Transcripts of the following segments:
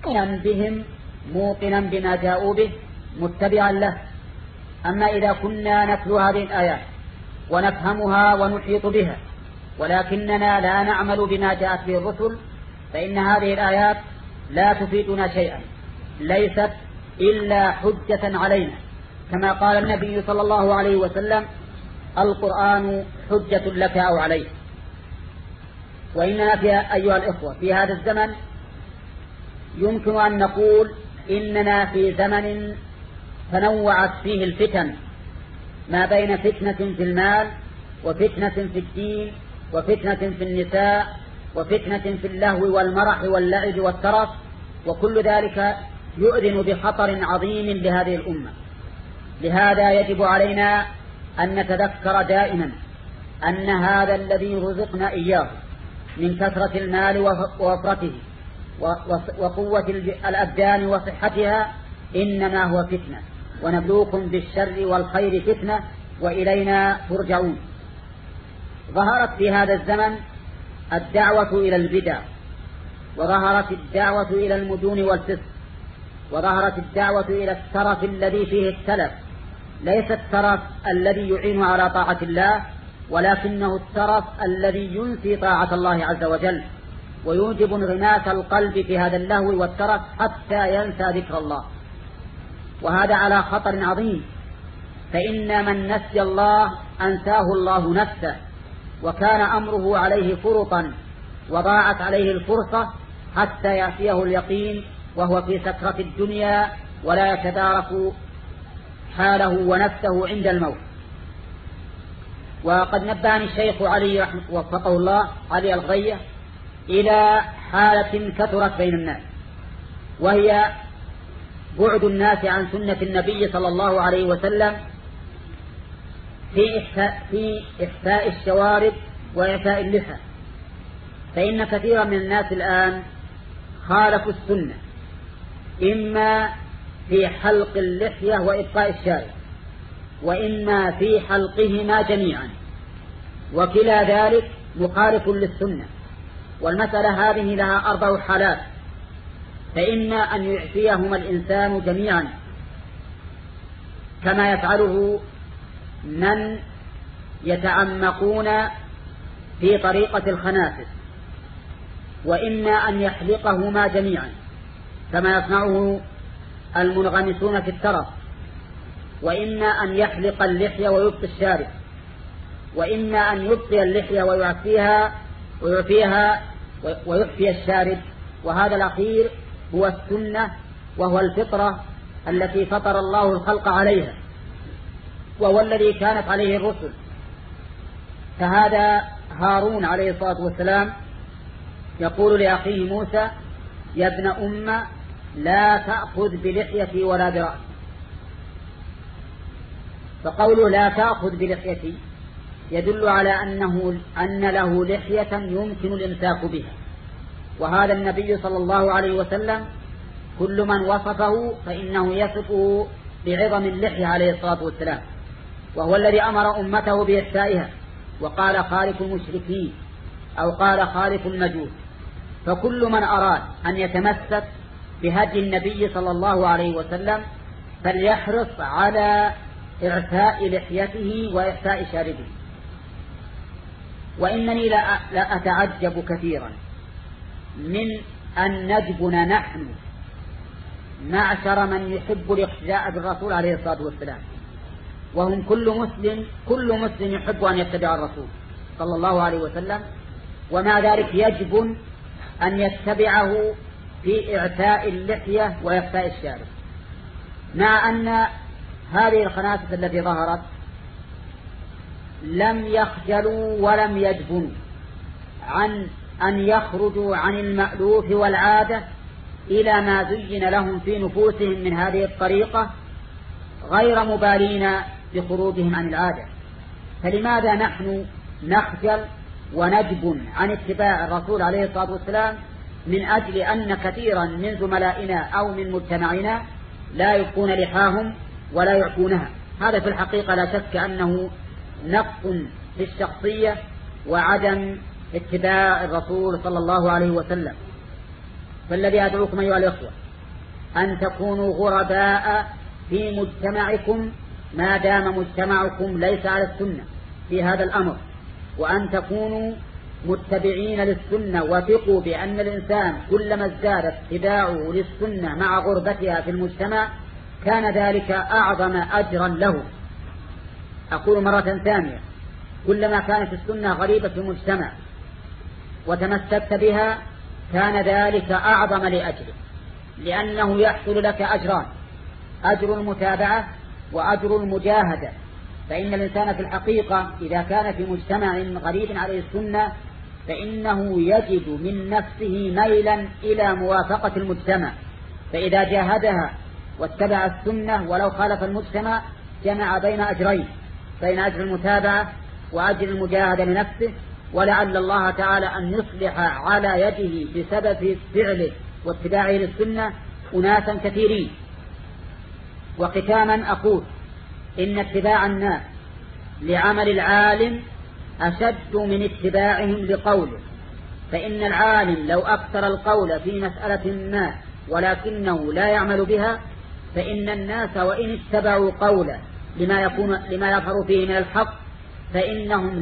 مؤمنا بهم موقنا بما جاءوا به متبعا له. أما إذا كنا نتلو هذه الآيات ونفهمها ونحيط بها ولكننا لا نعمل بما جاءت به الرسل فإن هذه الآيات لا تفيدنا شيئا، ليست إلا حجة علينا، كما قال النبي صلى الله عليه وسلم: القرآن حجة لك أو عليك. وإننا أيها الإخوة في هذا الزمن يمكن أن نقول إننا في زمن تنوعت فيه الفتن، ما بين فتنة في المال وفتنة في الدين وفتنة في النساء وفتنة في اللهو والمرح واللعب والترف، وكل ذلك يؤذن بخطر عظيم لهذه الأمة. لهذا يجب علينا أن نتذكر دائما أن هذا الذي رزقنا إياه من كثرة المال ووفرته وقوة الأبدان وصحتها إنما هو فتنة، ونبلوكم بالشر والخير فتنة وإلينا ترجعون. ظهرت في هذا الزمن الدعوة إلى البدع، وظهرت الدعوة إلى المدون والفسق، وظهرت الدعوة إلى الترف الذي فيه التلف، ليس الترف الذي يعين على طاعة الله، ولكنه الترف الذي ينسي طاعة الله عز وجل ويوجب انغماس القلب في هذا اللهو والترف حتى ينسى ذكر الله، وهذا على خطر عظيم. فإن من نسي الله أنساه الله نفسه، وكان أمره عليه فرطا وضاعت عليه الفرصة حتى يأتيه اليقين وهو في سكرة الدنيا ولا يتدارك حاله ونفسه عند الموت. وقد نبهني الشيخ علي وفقه الله علي الغية إلى حالة كثرت بين الناس، وهي بعد الناس عن سنة النبي صلى الله عليه وسلم في إحفاء الشوارب وإعفاء اللحى. فإن كثيرا من الناس الآن خالفوا السنة، إما في حلق اللحية وإبقاء الشارب، وإما في حلقهما جميعا، وكلا ذلك مخالف للسنة. والمسألة هذه لها 4 حالات، فإما أن يعفيهما الإنسان جميعا كما يفعله من يتعمقون في طريقة الخنافس، وإما أن يحلقهما جميعا كما يصنعه المنغمسون في الترف، وإما أن يحلق اللحية ويبقي الشارب، وإما أن يبقي اللحية ويعفي الشارب. وهذا الأخير هو السنة وهو الفطرة التي فطر الله الخلق عليها، وهو الذي كانت عليه الرسل. فهذا هارون عليه الصلاة والسلام يقول لأخيه موسى: يا ابن أم لا تأخذ بلحيتي ولا برأسي. فقوله لا تأخذ بلحيتي يدل على أن له لحية يمكن الإمساك بها، وهذا النبي صلى الله عليه وسلم كل من وصفه فإنه يصفه بعظم اللحية عليه الصلاة والسلام، وهو الذي أمر أمته بإحسائها وقال خالف المشركين أو قال خالف المجوس. فكل من أراد أن يتمسك بهدي النبي صلى الله عليه وسلم فليحرص على إعفاء لحيته وإحساء شاربه. وإنني لا أتعجب كثيرا من أن نجبن نحن معشر من يحب الاقتداء بالرسول عليه الصلاة والسلام، وهم كل مسلم يحب أن يتبع الرسول صلى الله عليه وسلم، ومع ذلك يجب أن يتبعه في إعفاء اللحية وإخفاء الشارب، مع أن هذه الخنافس التي ظهرت لم يخجلوا ولم يجبنوا عن أن يخرجوا عن المألوف والعادة إلى ما زين لهم في نفوسهم من هذه الطريقة، غير مبالين بخروجهم عن العادة. فلماذا نحن نخجل ونجبن عن اتباع الرسول عليه الصلاة والسلام من أجل أن كثيرا من زملائنا أو من مجتمعنا لا يبقون لحاهم ولا يعفونها؟ هذا في الحقيقة لا شك أنه نقص في الشخصية وعدم اتباع الرسول صلى الله عليه وسلم. فالذي أدعوكم أيها الإخوة أن تكونوا غرباء في مجتمعكم ما دام مجتمعكم ليس على السنة في هذا الأمر، وأن تكونوا متبعين للسنة. وثقوا بأن الإنسان كلما ازداد اتباعه للسنة مع غربتها في المجتمع كان ذلك أعظم أجرا له. أقول مرة ثانية، كلما كانت السنة غريبة في المجتمع وتمسكت بها كان ذلك أعظم لأجله، لأنه يحصل لك أجران: أجر المتابعة وأجر المجاهدة. فإن الإنسان في الحقيقة إذا كان في مجتمع غريب عليه السنة فإنه يجد من نفسه ميلا إلى موافقة المجتمع، فإذا جاهدها واتبع السنة ولو خالف المجتمع جمع بين أجرين، بين أجر المتابعة وأجر المجاهدة لنفسه، ولعل الله تعالى أن يصلح على يده بسبب فعله واتباعه للسنة أناسا كثيرين. وختاما أقول إن اتباع الناس لعمل العالم أشد من اتباعهم لقوله، فإن العالم لو أكثر القول في مسألة ما ولكنه لا يعمل بها فإن الناس وإن اتبعوا قوله لما يظهر فيه من الحق فإنهم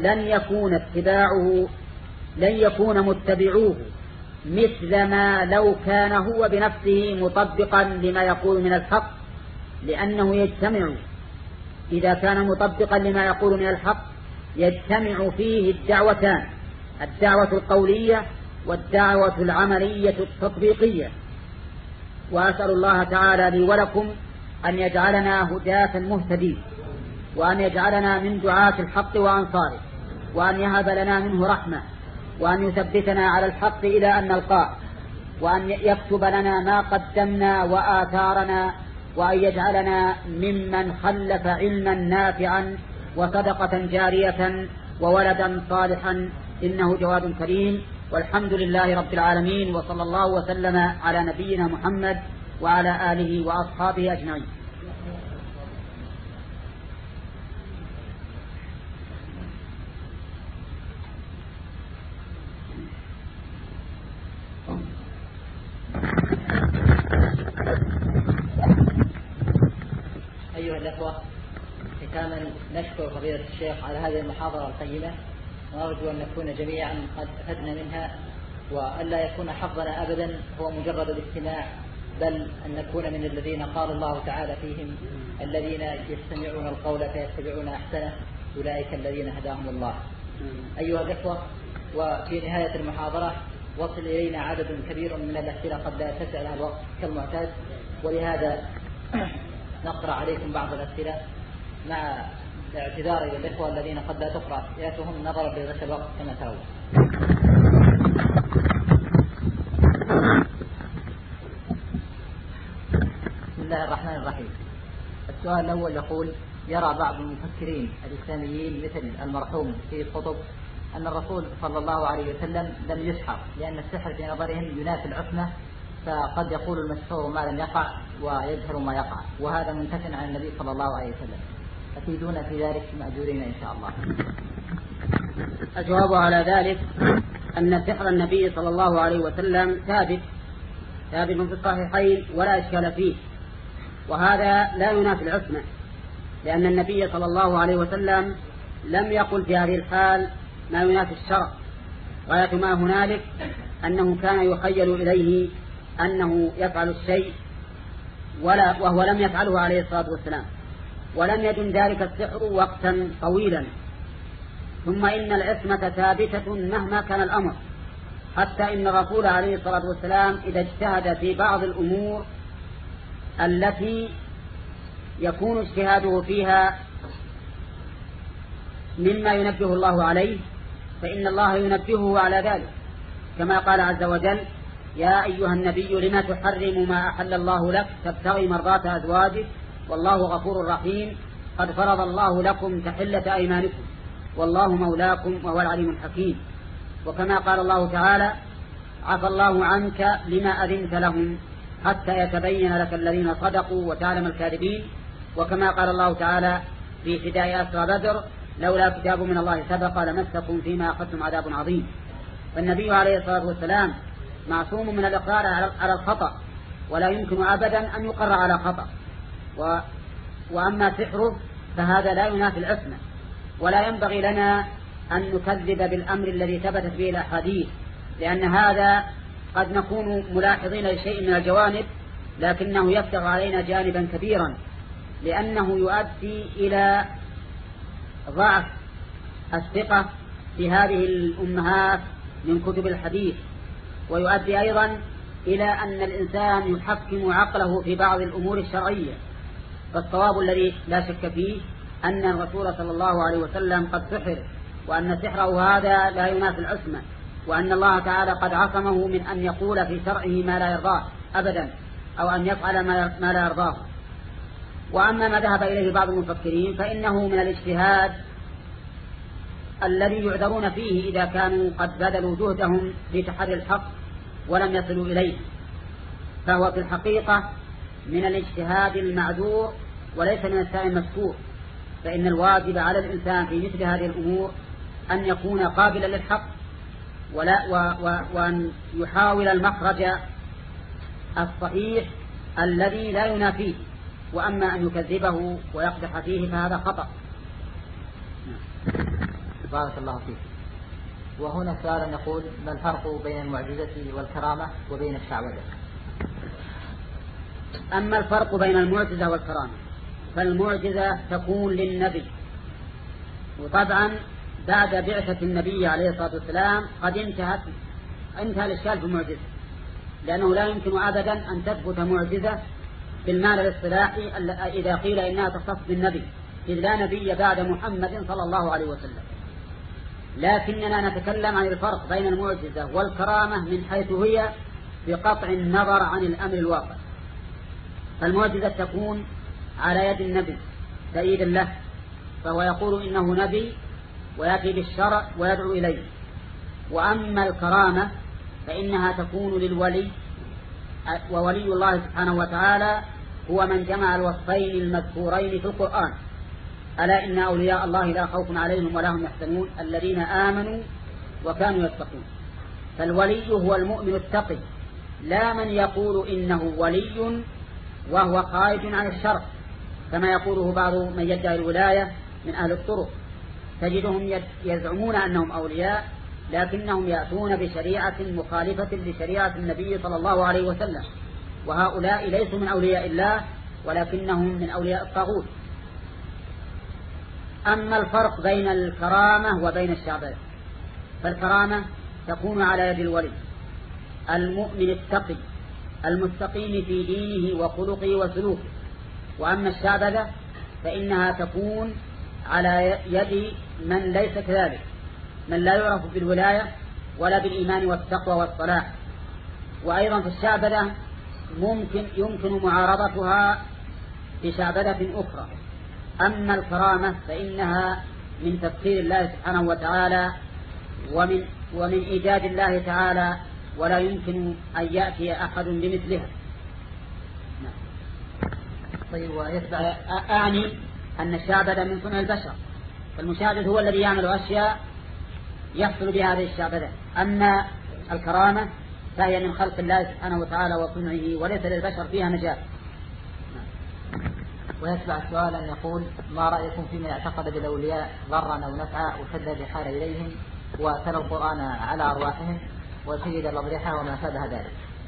لن يكون متبعوه مثل ما لو كان هو بنفسه مطبقا لما يقول من الحق، لأنه يجتمع إذا كان مطبقا لما يقول من الحق يجتمع فيه الدعوتان: الدعوة القولية والدعوة العملية التطبيقية. وأسأل الله تعالى لي ولكم أن يجعلنا هداة مهتدين، وأن يجعلنا من دعاة الحق وأنصاره، وأن يهب لنا منه رحمة، وأن يثبتنا على الحق إلى أن نلقاه، وأن يكتب لنا ما قدمنا وآثارنا، وأن يجعلنا ممن خلف علما نافعا وصدقة جارية وولدا صالحا، إنه جواد كريم. والحمد لله رب العالمين، وصلى الله وسلم على نبينا محمد وعلى آله وأصحابه أجمعين. أيها الأخوة، ختاما نشكر فضيلة الشيخ على هذه المحاضرة القيمة، ونرجو أن نكون جميعا قد أخذنا منها، وألا يكون حظنا أبدا هو مجرد الاستماع، بل أن نكون من الذين قال الله تعالى فيهم: الذين يستمعون القول فيتبعون أحسنه أولئك الذين هداهم الله. أيها الأخوة، وفي نهاية المحاضرة وصل إلينا عدد كبير من الأسئلة قد لا يتسع لها الوقت كالمعتاد، ولهذا نقرأ عليكم بعض الأسئلة مع اعتذار إلى الإخوة الذين قد لا تقرأ أسئلتهم نظرا لغش الوقت كما ترون. بسم الله الرحمن الرحيم. السؤال الأول يقول: يرى بعض المفكرين الإسلاميين مثل المرحوم سيد قطب أن الرسول صلى الله عليه وسلم لم يسحر، لأن السحر في نظرهم ينافي العصمة، فقد يقول المسحور ما لم يقع ويجهر ما يقع، وهذا منتفع عن النبي صلى الله عليه وسلم. أفيدونا في ذلك مأجورين إن شاء الله. الجواب على ذلك أن سحر النبي صلى الله عليه وسلم ثابت في الصحيحين ولا إشكال فيه، وهذا لا ينافي العصمة، لأن النبي صلى الله عليه وسلم لم يقل في هذه الحال ما ينافي الشرع. غاية ما هنالك أنه كان يخيل إليه أنه يفعل الشيء وهو لم يفعله عليه الصلاة والسلام، ولم يدم ذلك السحر وقتا طويلا. ثم إن العصمة ثابتة مهما كان الأمر، حتى إن الرسول عليه الصلاة والسلام إذا اجتهد في بعض الأمور التي يكون اجتهاده فيها مما ينبه الله عليه فإن الله ينبهه على ذلك، كما قال عز وجل: يا أيها النبي لما تحرم ما أحل الله لك تبتغي مرضات أزواجك والله غفور رحيم قد فرض الله لكم تحلة أيمانكم والله مولاكم وهو العليم الحكيم. وكما قال الله تعالى: عفى الله عنك لما أذنت لهم حتى يتبين لك الذين صدقوا وتعلم الكاذبين. وكما قال الله تعالى في فداء أسرى بدر: لولا كتاب من الله سبق لمسكم فيما أخذتم عذاب عظيم. فالنبي عليه الصلاة والسلام معصوم من الإقرار على الخطأ، ولا يمكن أبدا أن يقر على خطأ. وأما سحره فهذا لا ينافي العصمة، ولا ينبغي لنا أن نكذب بالأمر الذي ثبتت به الأحاديث، لأن هذا قد نكون ملاحظين لشيء من الجوانب، لكنه يفتح علينا جانبا كبيرا، لأنه يؤدي إلى ضعف الثقة في هذه الأمهات من كتب الحديث، ويؤدي أيضا إلى أن الإنسان يحكم عقله في بعض الأمور الشرعية. فالصواب الذي لا شك فيه أن الرسول صلى الله عليه وسلم قد سحر، وأن سحره هذا لا ينافي العصمة، وأن الله تعالى قد عصمه من أن يقول في شرعه ما لا يرضاه أبدا، أو أن يفعل ما لا يرضاه. وأما ما ذهب إليه بعض المفكرين فإنه من الاجتهاد الذي يعذرون فيه إذا كانوا قد بذلوا جهدهم في تحري الحق ولم يصلوا إليه، فهو في الحقيقة من الاجتهاد المعذور وليس من السائل المذكور. فإن الواجب على الإنسان في مثل هذه الأمور أن يكون قابلا للحق، وأن يحاول المخرج الصحيح الذي لا ينافيه، وأما أن يكذبه ويقدح فيه فهذا خطأ. بارك الله فيك. وهنا سؤال يقول: ما الفرق بين المعجزة والكرامة وبين الشعوذة؟ أما الفرق بين المعجزة والكرامة فالمعجزة تكون للنبي، وطبعا بعد بعثة النبي عليه الصلاة والسلام قد انتهى الإشكال في المعجزة، لأنه لا يمكن أبدا أن تثبت معجزة بالمعنى الاصطلاحي إذا قيل إنها تختص بالنبي، إذ لا نبي بعد محمد صلى الله عليه وسلم. لكننا نتكلم عن الفرق بين المعجزة والكرامة من حيث هي بقطع النظر عن الأمر الواقع. فالمعجزة تكون على يد النبي تأييدا له، فهو يقول إنه نبي ويأتي بالشرع ويدعو إليه. وأما الكرامة فإنها تكون للولي، وولي الله سبحانه وتعالى هو من جمع الوصفين المذكورين في القرآن: ألا إن أولياء الله لا خوف عليهم ولا هم يحزنون الذين آمنوا وكانوا يتقون. فالولي هو المؤمن التقي، لا من يقول إنه ولي وهو خارج عن الشرع، كما يقوله بعض من يدعي الولاية من أهل الطرق. تجدهم يزعمون أنهم أولياء، لكنهم يأتون بشريعة مخالفة لشريعة النبي صلى الله عليه وسلم، وهؤلاء ليسوا من أولياء الله ولكنهم من أولياء الطاغوت. أما الفرق بين الكرامة وبين الشعبذة، فالكرامة تكون على يد الولي المؤمن التقي المستقيم في دينه وخلقه وسلوكه. وأما الشعبذة فإنها تكون على يد من ليس كذلك، من لا يعرف بالولاية ولا بالإيمان والتقوى والصلاح. وأيضا في الشعبذة يمكن معارضتها بشعبذة أخرى. أما الكرامة فإنها من تفسير الله سبحانه وتعالى ومن إيجاد الله تعالى، ولا يمكن أن يأتي أحد بمثلها. طيب، أعني أن الشعبذة من صنع البشر، فالمشاهد هو الذي يعمل أشياء يحصل بهذه الشعبذة. أما الكرامة فهي من خلق الله سبحانه وتعالى وصنعه، وليس للبشر فيها مجال. ويتبع السؤال أن يقول: ما رأيكم في من اعتقد بالأولياء ضرا أو نفعا وشد الرحال إليهم وتلا القرآن على أرواحهم وشيد الأضرحة وما شابه ذلك؟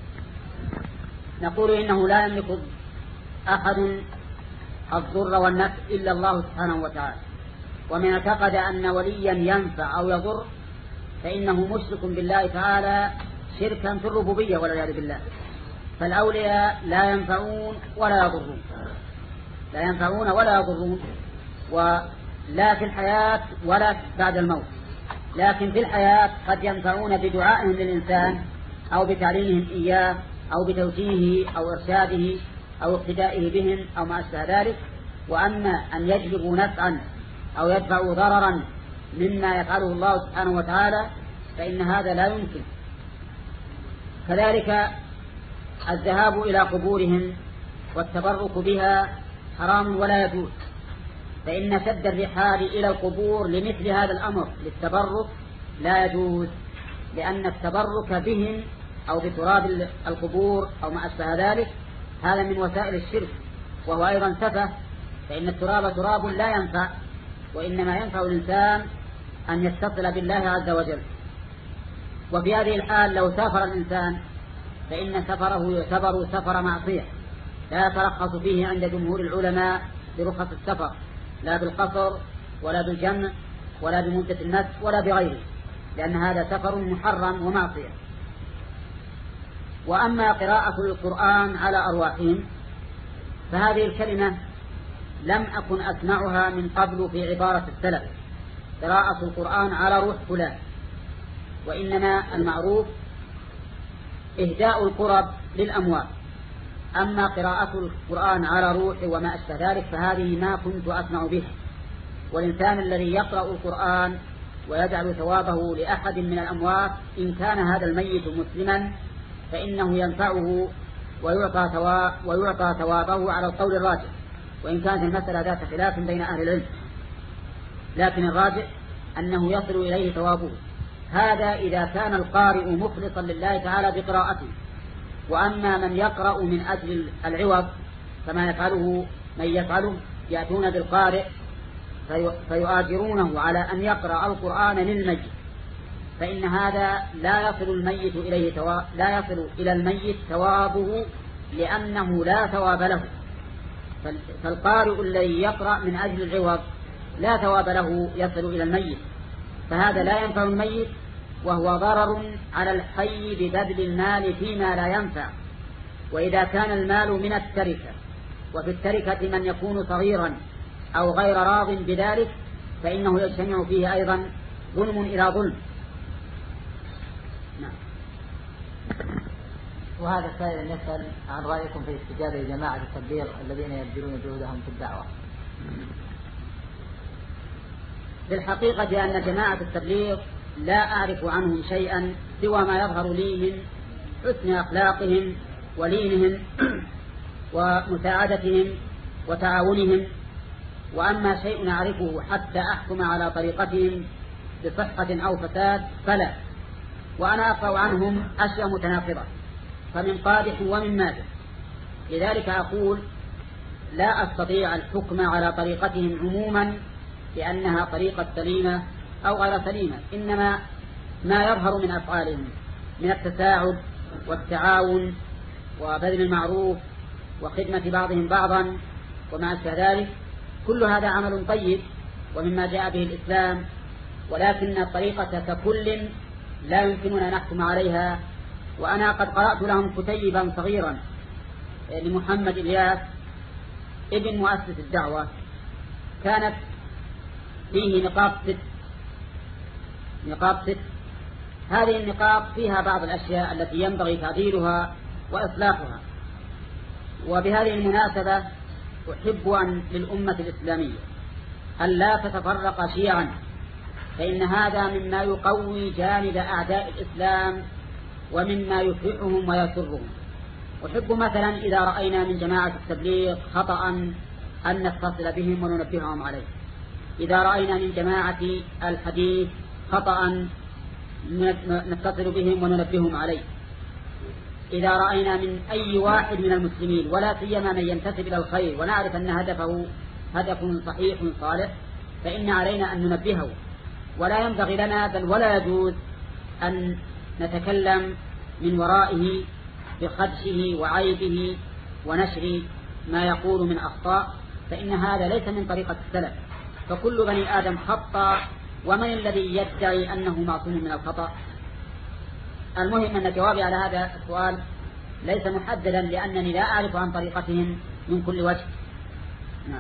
نقول إنه لا يملك أحد الضر والنفع إلا الله سبحانه وتعالى. ومن اعتقد أن وليا ينفع أو يضر فإنه مشرك بالله تعالى شركا في الربوبية والعياذ بالله. فالأولياء لا ينفعون ولا يضرون، لا ينفعون ولا يضرون، ولا في الحياة ولا بعد الموت. لكن في الحياة قد ينفعون بدعائهم للإنسان أو بتعليمهم إياه أو بتوجيهه أو إرشاده أو اقتدائه بهم أو ما أشبه ذلك. وأما أن يجلبوا نفعا أو يدفعوا ضررا مما يفعله الله سبحانه وتعالى فإن هذا لا يمكن. كذلك الذهاب إلى قبورهم والتبرك بها حرام ولا يجوز، فإن شد الرحال إلى القبور لمثل هذا الأمر للتبرك لا يجوز، لأن التبرك بهم أو بتراب القبور أو ما أشبه ذلك، هذا من وسائل الشرك، وهو أيضا سفه، فإن التراب تراب لا ينفع، وإنما ينفع الإنسان أن يتصل بالله عز وجل. وفي هذه الحال لو سافر الإنسان فإن سفره يعتبر سفر معصية، لا يترخص فيه عند جمهور العلماء برخص السفر، لا بالقصر ولا بالجمع ولا بمدة النسك ولا بغيره، لأن هذا سفر محرم ومعصية. وأما قراءة القرآن على أرواحهم فهذه الكلمة لم أكن أسمعها من قبل في عبارة السلف، قراءة القرآن على روح فلان، وإنما المعروف إهداء القرب للأموات. أما قراءة القرآن على روح وما أشبه ذلك فهذه ما كنت أسمع بها. والإنسان الذي يقرأ القرآن ويجعل ثوابه لأحد من الأموات إن كان هذا الميت مسلما فإنه ينفعه ويعطى ثوابه على القول الراجح، وإن كانت المسألة ذات خلاف بين أهل العلم، لكن الراجح أنه يصل إليه ثوابه. هذا إذا كان القارئ مخلصا لله تعالى بقراءته. وأما من يقرأ من أجل العوض كما يفعله من يفعله، يأتون بالقارئ فيؤاجرونه على أن يقرأ القرآن للميت، فإن هذا لا يصل إلى الميت ثوابه، لأنه لا ثواب له. فالقارئ الذي يقرأ من أجل العوض لا ثواب له يصل إلى الميت، فهذا لا ينفع الميت، وهو ضرر على الحي ببذل المال فيما لا ينفع. وإذا كان المال من التركة، وفي التركة من يكون صغيرا أو غير راض بذلك، فإنه يجتمع فيه أيضا ظلم إلى ظلم. نعم. وهذا السائل يسأل عن رأيكم في استجابة جماعة التبليغ الذين يبذلون جهودهم في الدعوة. بالحقيقة أن جماعة التبليغ لا أعرف عنهم شيئا سوى ما يظهر لي من حسن أخلاقهم ولينهم ومساعدتهم وتعاونهم. وأما شيء أعرفه حتى أحكم على طريقتهم بصحة أو فساد فلا. وأنا أقرأ عنهم أشياء متناقضة، فمن قادح ومن مادح، لذلك أقول لا أستطيع الحكم على طريقتهم عموما لأنها طريقة سليمة أو غير سليمة، إنما ما يظهر من أفعالهم من التساعد والتعاون وبذل المعروف وخدمة بعضهم بعضا وما أشبه ذلك، كل هذا عمل طيب ومما جاء به الإسلام، ولكن الطريقة ككل لا يمكننا نحكم عليها. وأنا قد قرأت لهم كتيبا صغيرا لمحمد إلياس ابن مؤسس الدعوة، كانت فيه نقاط ست. هذه النقاط فيها بعض الأشياء التي ينبغي تعديلها وإصلاحها. وبهذه المناسبة أحب أن للأمة الإسلامية أن لا تتفرق شيعا، فإن هذا مما يقوي جانب أعداء الإسلام ومما يفرحهم ويسرهم. أحب مثلا إذا رأينا من جماعة التبليغ خطأ أن نتصل بهم وننبههم عليه، إذا رأينا من جماعة الحديث خطأ نتصل بهم وننبههم عليه، إذا رأينا من أي واحد من المسلمين ولا سيما من ينتسب إلى الخير ونعرف أن هدفه هدف صحيح صالح فإن علينا أن ننبهه، ولا ينبغي لنا بل ولا يجوز أن نتكلم من ورائه بخدشه وعيبه ونشر ما يقول من أخطاء، فإن هذا ليس من طريقة السلف. فكل بني آدم خطأ، ومن الذي يدعي أنه معصوم من الخطأ؟ المهم أن جوابي على هذا السؤال ليس محددا، لأنني لا أعرف عن طريقتهم من كل وجه. نعم.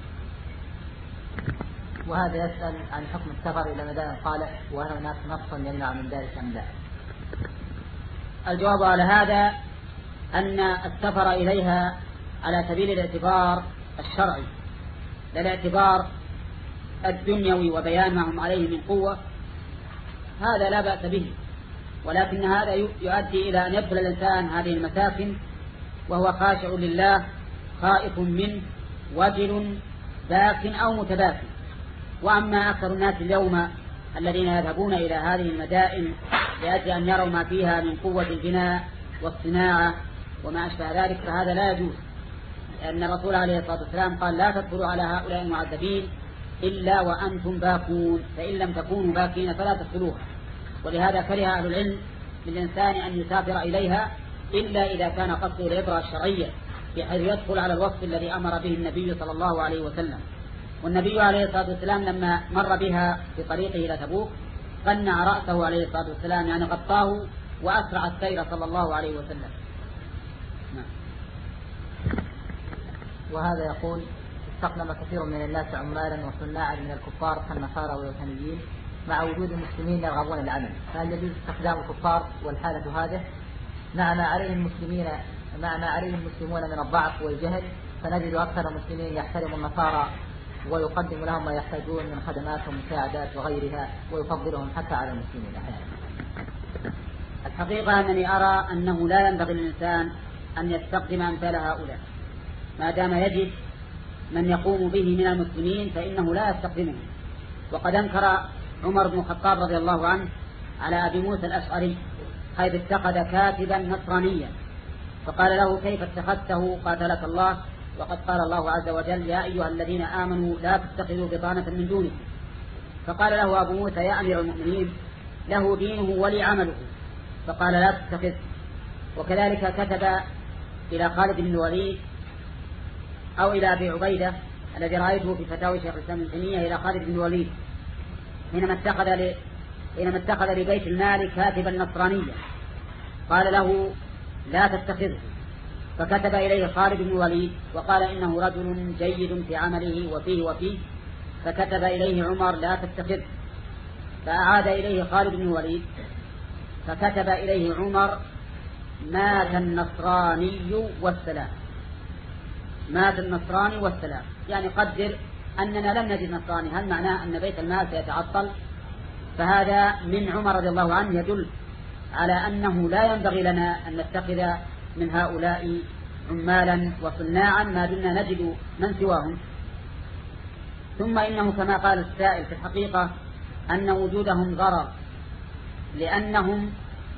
وهذا يسأل عن حكم السفر إلى مدائن صالح، وهل هناك نص يمنع من ذلك أم لا؟ الجواب على هذا أن السفر إليها على سبيل الاعتبار الشرعي، لا الاعتبار الدنيوي وبيان ما هم عليه من قوة، هذا لا بأس به، ولكن هذا يؤدي إلى أن يدخل الإنسان هذه المساكن وهو خاشع لله خائف منه وجل باك أو متباكٍ. وأما أكثر الناس اليوم الذين يذهبون إلى هذه المدائن لأجل أن يروا ما فيها من قوة البناء والصناعة وما أشبه ذلك، فهذا لا يجوز، لأن الرسول عليه الصلاة والسلام قال: لا تدخلوا على هؤلاء المعذبين إلا وأنتم باكون، فإن لم تكونوا باكين فلا تدخلوها. ولهذا كره أهل العلم للإنسان أن يسافر إليها إلا إذا كان قصده العبرة الشرعية، بحيث يدخل على الوصف الذي أمر به النبي صلى الله عليه وسلم. والنبي عليه الصلاة والسلام لما مر بها في طريقه إلى تبوك قنع رأسه عليه الصلاة والسلام، يعني غطاه وأسرع السير صلى الله عليه وسلم. وهذا يقول: استخدم كثير من الناس عمالا وصناعا من الكفار كالنصارى والوثنيين مع وجود المسلمين يرغبون العمل، فهل يجوز استخدام الكفار والحالة هذه مع ما عليه المسلمون من الضعف والجهل؟ فنجد أكثر المسلمين يحترم النصارى ويقدم لهم ما يحتاجون من خدمات ومساعدات وغيرها، ويفضلهم حتى على المسلمين أحيانا. الحقيقة أنني أرى أنه لا ينبغي للإنسان أن يستخدم أمثال هؤلاء، ما دام يجد من يقوم به من المسلمين فإنه لا يستخدمه. وقد أنكر عمر بن الخطاب رضي الله عنه على أبي موسى الأشعري حيث اتخذ كاتبا نصرانيا، فقال له: كيف اتخذته قاتلك الله، وقد قال الله عز وجل: يا أيها الذين آمنوا لا تتخذوا بطانة من دونكم. فقال له أبو موسى: يا أمير المؤمنين، له دينه ولي عمله، فقال: لا تتخذ. وكذلك كتب إلى خالد بن الوليد أو إلى أبي عبيدة الذي رأيته في فتاوي شيخ الإسلام ابن تيمية إلى خالد بن الوليد حينما اتخذ لبيت المال كاتبا نصرانيا، قال له: لا تتخذه. فكتب إليه خالد بن الوليد وقال: إنه رجل جيد في عمله وفيه، فكتب إليه عمر: لا تتخذه. فأعاد إليه خالد بن الوليد فكتب إليه عمر: مات النصراني والسلام. مات النصراني والسلام، يعني قدر أننا لم نجد نصراني، هل معناه أن بيت المال سيتعطل؟ فهذا من عمر رضي الله عنه يدل على أنه لا ينبغي لنا أن نتخذ من هؤلاء عمالا وصناعا ما دمنا نجد من سواهم. ثم إنه كما قال السائل في الحقيقة أن وجودهم ضرر، لأنهم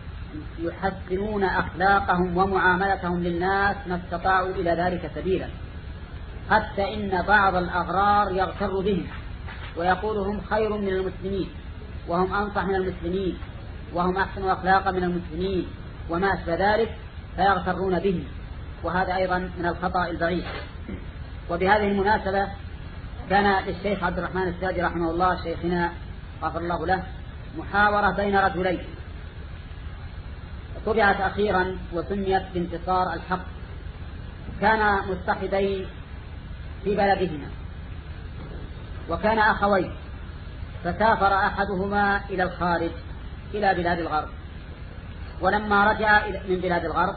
يحسنون أخلاقهم ومعاملتهم للناس ما استطاعوا إلى ذلك سبيلا، حتى إن بعض الأغرار يغتر بهم ويقول هم خير من المسلمين وهم أنصح من المسلمين وهم أحسن أخلاقا من المسلمين وما أشبه ذلك، فيغترون بهم، وهذا أيضا من الخطأ البعيد. وبهذه المناسبة كان للشيخ عبد الرحمن السادي رحمه الله شيخنا غفر الله له محاورة بين رجلين طبعت أخيرا وسميت بانتصار الحق. كان مصطحبين في بلدهما وكان أخوين، فسافر أحدهما إلى الخارج إلى بلاد الغرب، ولما رجع من بلاد الغرب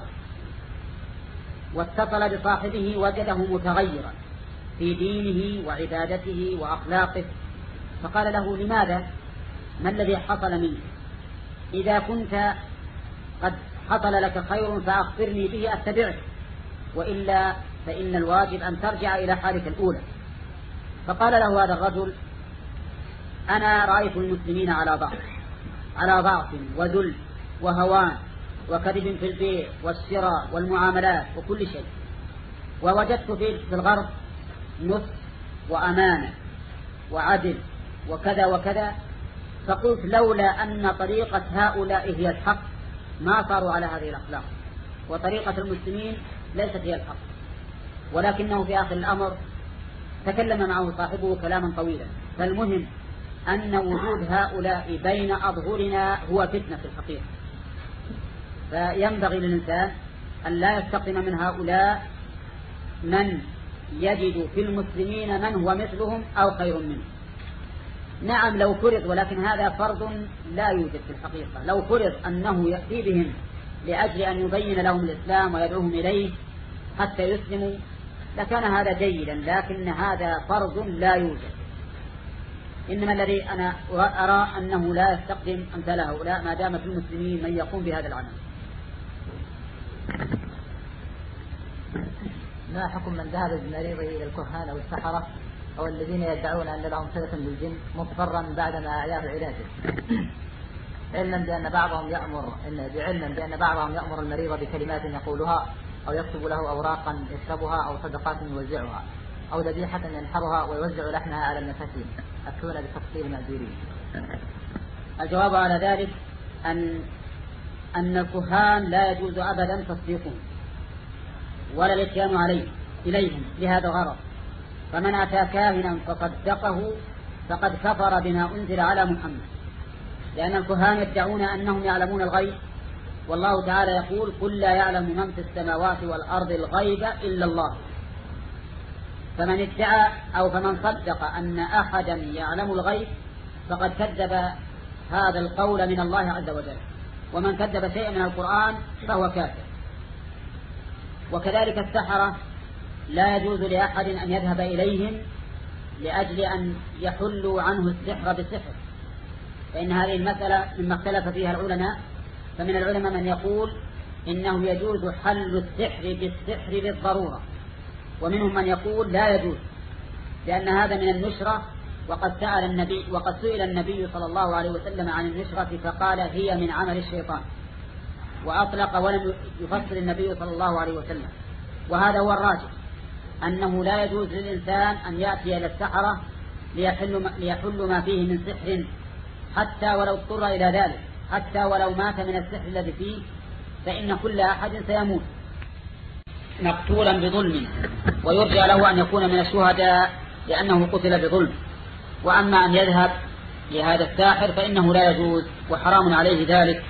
واتصل بصاحبه وجده متغيرا في دينه وعبادته وأخلاقه، فقال له: لماذا؟ ما الذي حصل منك؟ إذا كنت قد حصل لك خير فأخبرني به أتبعك، وإلا فإن الواجب أن ترجع إلى حالك الأولى. فقال له هذا الرجل: أنا رأيت المسلمين على ضعف وذل وهوان وكذب في البيع والشراء والمعاملات وكل شيء، ووجدت في الغرب نصح وأمانة وعدل وكذا وكذا، فقلت لولا أن طريقة هؤلاء هي الحق ما صاروا على هذه الأخلاق، وطريقة المسلمين ليست هي الحق. ولكنه في آخر الأمر تكلم معه صاحبه كلاما طويلا. فالمهم أن وجود هؤلاء بين أظهرنا هو فتنة في الحقيقة، فينبغي للإنسان أن لا يستقم من هؤلاء من يجد في المسلمين من هو مثلهم أو خير منهم. نعم لو فرض، ولكن هذا فرض لا يوجد في الحقيقة. لو فرض أنه يأتي بهم لأجل أن يبين لهم الإسلام ويدعوهم إليه حتى يسلموا لكان هذا جيدا، لكن هذا فرض لا يوجد. إنما الذي أنا أرى أنه لا يستخدم أمثال هؤلاء ما دام في المسلمين من يقوم بهذا العمل. ما حكم من ذهب بمريضه إلى الكهان أو السحرة أو الذين يدعون أن لهم صلة بالجن مضطرا بعدما أعياه علاجه؟ علما بأن بعضهم يأمر المريض بكلمات يقولها، أو يكتب له أوراقا يشربها، أو صدقات يوزعها، أو ذبيحة ينحرها ويوزع لحمها على المساكين. أكون بتفصيل مأجورين. الجواب على ذلك أن الكهان لا يجوز أبدا تصديقهم ولا الاتيان إليهم لهذا الغرض. فمن أتى كاهنا فصدقه فقد كفر بما أنزل على محمد، لأن الكهان يدعون أنهم يعلمون الغيب، والله تعالى يقول: قل لا يعلم من في السماوات والأرض الغيب إلا الله. فمن ادعى أو فمن صدق أن أحدا يعلم الغيب فقد كذب هذا القول من الله عز وجل، ومن كذب شيئا من القرآن فهو كافر. وكذلك السحرة لا يجوز لأحد أن يذهب إليهم لأجل أن يحلوا عنه السحر بالسحر، فإن هذه المسألة مما اختلف فيها العلماء. فمن العلماء من يقول إنه يجوز حل السحر بالسحر بالضرورة، ومنهم من يقول لا يجوز، لأن هذا من النشرة، وقد سئل النبي صلى الله عليه وسلم عن النشرة فقال: هي من عمل الشيطان، وأطلق ولم يفصل النبي صلى الله عليه وسلم. وهذا هو الراجح، أنه لا يجوز للإنسان أن يأتي إلى السحرة ليحل ما فيه من سحر، حتى ولو اضطر إلى ذلك، حتى ولو مات من السحر الذي فيه، فإن كل أحد سيموت مقتولا بظلم، ويرجى له أن يكون من الشهداء لأنه قتل بظلم. وأما أن يذهب لهذا الساحر فإنه لا يجوز وحرام عليه ذلك.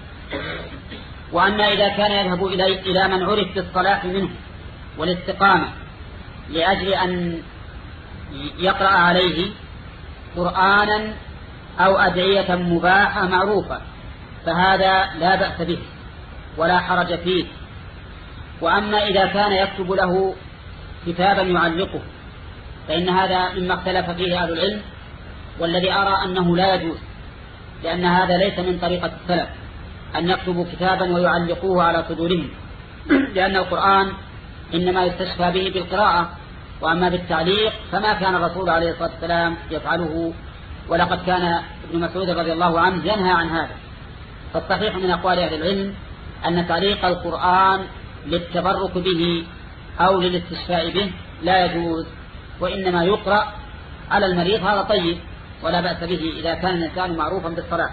وأما إذا كان يذهب إلى من عرف بالصلاح منه والاستقامة لأجل أن يقرأ عليه قرآنا أو أدعية مباحة معروفة فهذا لا بأس به ولا حرج فيه. وأما إذا كان يكتب له كتابا يعلقه فإن هذا مما اختلف فيه أهل العلم، والذي أرى أنه لا يجوز، لأن هذا ليس من طريقة السلف أن يكتبوا كتابا ويعلقوه على صدورهم، لأن القرآن إنما يستشفى به بالقراءة، وأما بالتعليق فما كان الرسول عليه الصلاة والسلام يفعله، ولقد كان ابن مسعود رضي الله عنه ينهى عن هذا. فالصحيح من أقوال أهل العلم أن تعليق القرآن للتبرك به أو للاستشفاء به لا يجوز، وإنما يقرأ على المريض، هذا طيب ولا بأس به إذا كان الإنسان معروفا بالصلاة.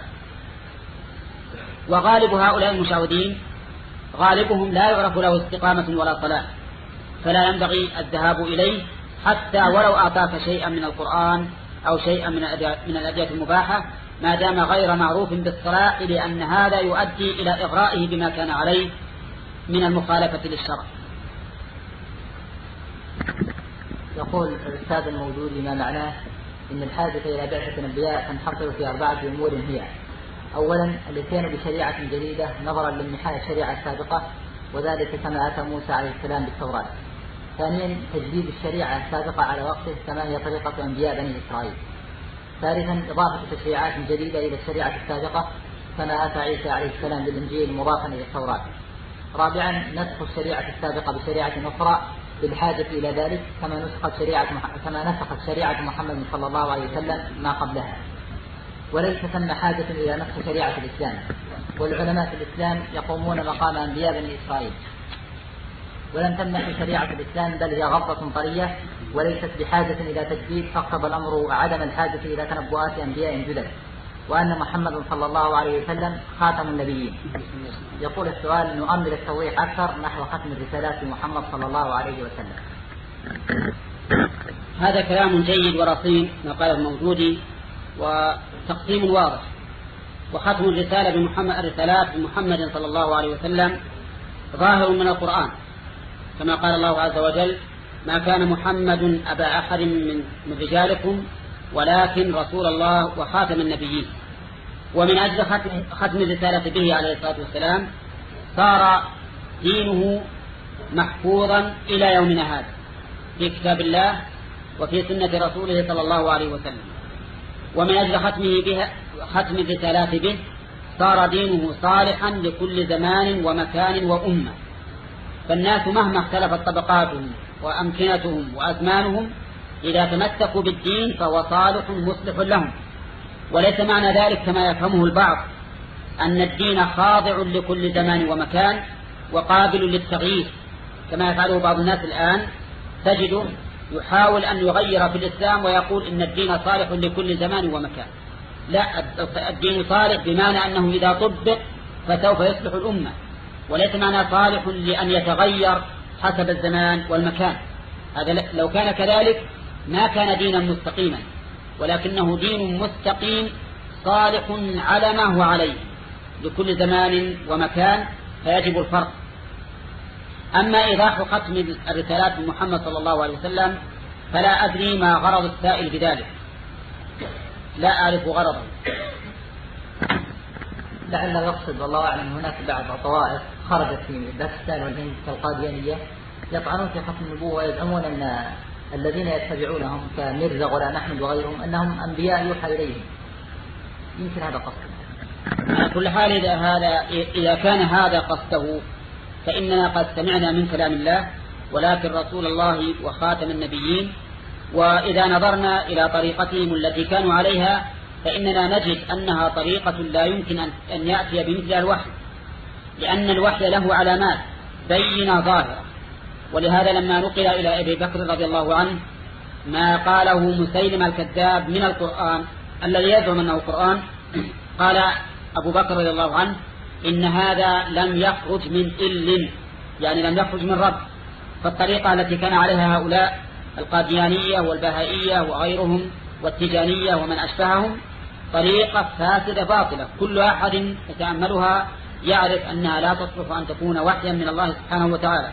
وغالب هؤلاء المشاهدين غالبهم لا يعرف له استقامة ولا صلاة، فلا ينبغي الذهاب إليه حتى ولو أعطاك شيئا من القرآن أو شيئا من الأدعية المباحة، ما دام غير معروف بالصلاة، لأن هذا يؤدي إلى إغرائه بما كان عليه من المخالفة للشرع. يقول الأستاذ الموجود ما معناه إن الحاجة إلى بعثة الأنبياء تنحصر في 4 أمور هي: أولا الاتيان بشريعة جديدة نظرا لانمحاء الشريعة السابقة، وذلك كما أتى موسى عليه السلام بالتوراة. ثانيا تجديد الشريعة السابقة على وقته كما هي طريقة أنبياء بني إسرائيل. ثالثا إضافة تشريعات جديدة إلى الشريعة السابقة كما أتى عيسى عليه السلام بالإنجيل مضافا إلى التوراة. رابعا نسخ الشريعة السابقة بشريعة أخرى بالحاجة إلى ذلك كما نسخت شريعة محمد صلى الله عليه وسلم ما قبلها. وليس ثم حاجة إلى نسخ شريعة الإسلام، والعلماء في الإسلام يقومون مقام أنبياء بني إسرائيل، ولم تمنح شريعة الإسلام بل هي غضة طرية وليست بحاجة إلى تجديد، فاقتضى الأمر عدم الحاجة إلى تنبؤات أنبياء جدد، وأن محمد صلى الله عليه وسلم خاتم النبيين. يقول السؤال: نؤمل التوضيح أكثر نحو ختم الرسالات لمحمد صلى الله عليه وسلم. هذا كلام جيد ورصين ما قاله الموجودي، وتقسيم واضح. وختم الرسالات بمحمد صلى الله عليه وسلم ظاهر من القرآن، كما قال الله عز وجل: ما كان محمد أبا أحد من رجالكم ولكن رسول الله وخاتم النبيين. ومن أجل ختم الرسالة به عليه الصلاة والسلام صار دينه محفوظا إلى يومنا هذا في كتاب الله وفي سنة رسوله صلى الله عليه وسلم. ومن أجل ختم الرسالات به صار دينه صالحا لكل زمان ومكان وأمة. فالناس مهما اختلفت طبقاتهم وأمكنتهم وأزمانهم إذا تمسكوا بالدين فهو صالح مصلح لهم. وليس معنى ذلك كما يفهمه البعض أن الدين خاضع لكل زمان ومكان وقابل للتغيير، كما يفعله بعض الناس الآن، تجده يحاول أن يغير في الإسلام ويقول إن الدين صالح لكل زمان ومكان. لا، الدين صالح بمعنى أنه إذا طبق فسوف يصلح الأمة، وليس معنى صالح لأن يتغير حسب الزمان والمكان. هذا لو كان كذلك ما كان دينا مستقيما، ولكنه دين مستقيم صالح على ما هو عليه لكل زمان ومكان، فيجب الفرق. أما إيضاح ختم الرسالات من محمد صلى الله عليه وسلم فلا أدري ما غرض السائل بذلك، لا أعرف غرضه. لعل يقصد والله أعلم هناك بعض طوائف خرجت في باكستان والهند كالقاديانية يطعنون في ختم النبوة ويزعمون أن الذين يتبعونهم كميرزا غلام أحمد وغيرهم أنهم أنبياء يوحى إليهم. يمكن هذا قصده. على كل حال إذا كان هذا قصده فإننا قد سمعنا من كلام الله ولكن رسول الله وخاتم النبيين، وإذا نظرنا إلى طريقتهم التي كانوا عليها فإننا نجد أنها طريقة لا يمكن أن يأتي بمثل الوحي، لأن الوحي له علامات بينة ظاهرة. ولهذا لما نقل إلى أبي بكر رضي الله عنه ما قاله مسيلم الكذاب من القرآن الذي يزعم أنه قرآن، قال أبو بكر رضي الله عنه إن هذا لم يخرج من إل، يعني لم يخرج من رب. فالطريقة التي كان عليها هؤلاء القاديانية والبهائية وغيرهم والتجانية ومن أشبههم طريقة فاسدة باطلة، كل أحد يتأملها يعرف أنها لا تصلح أن تكون وحيا من الله سبحانه وتعالى.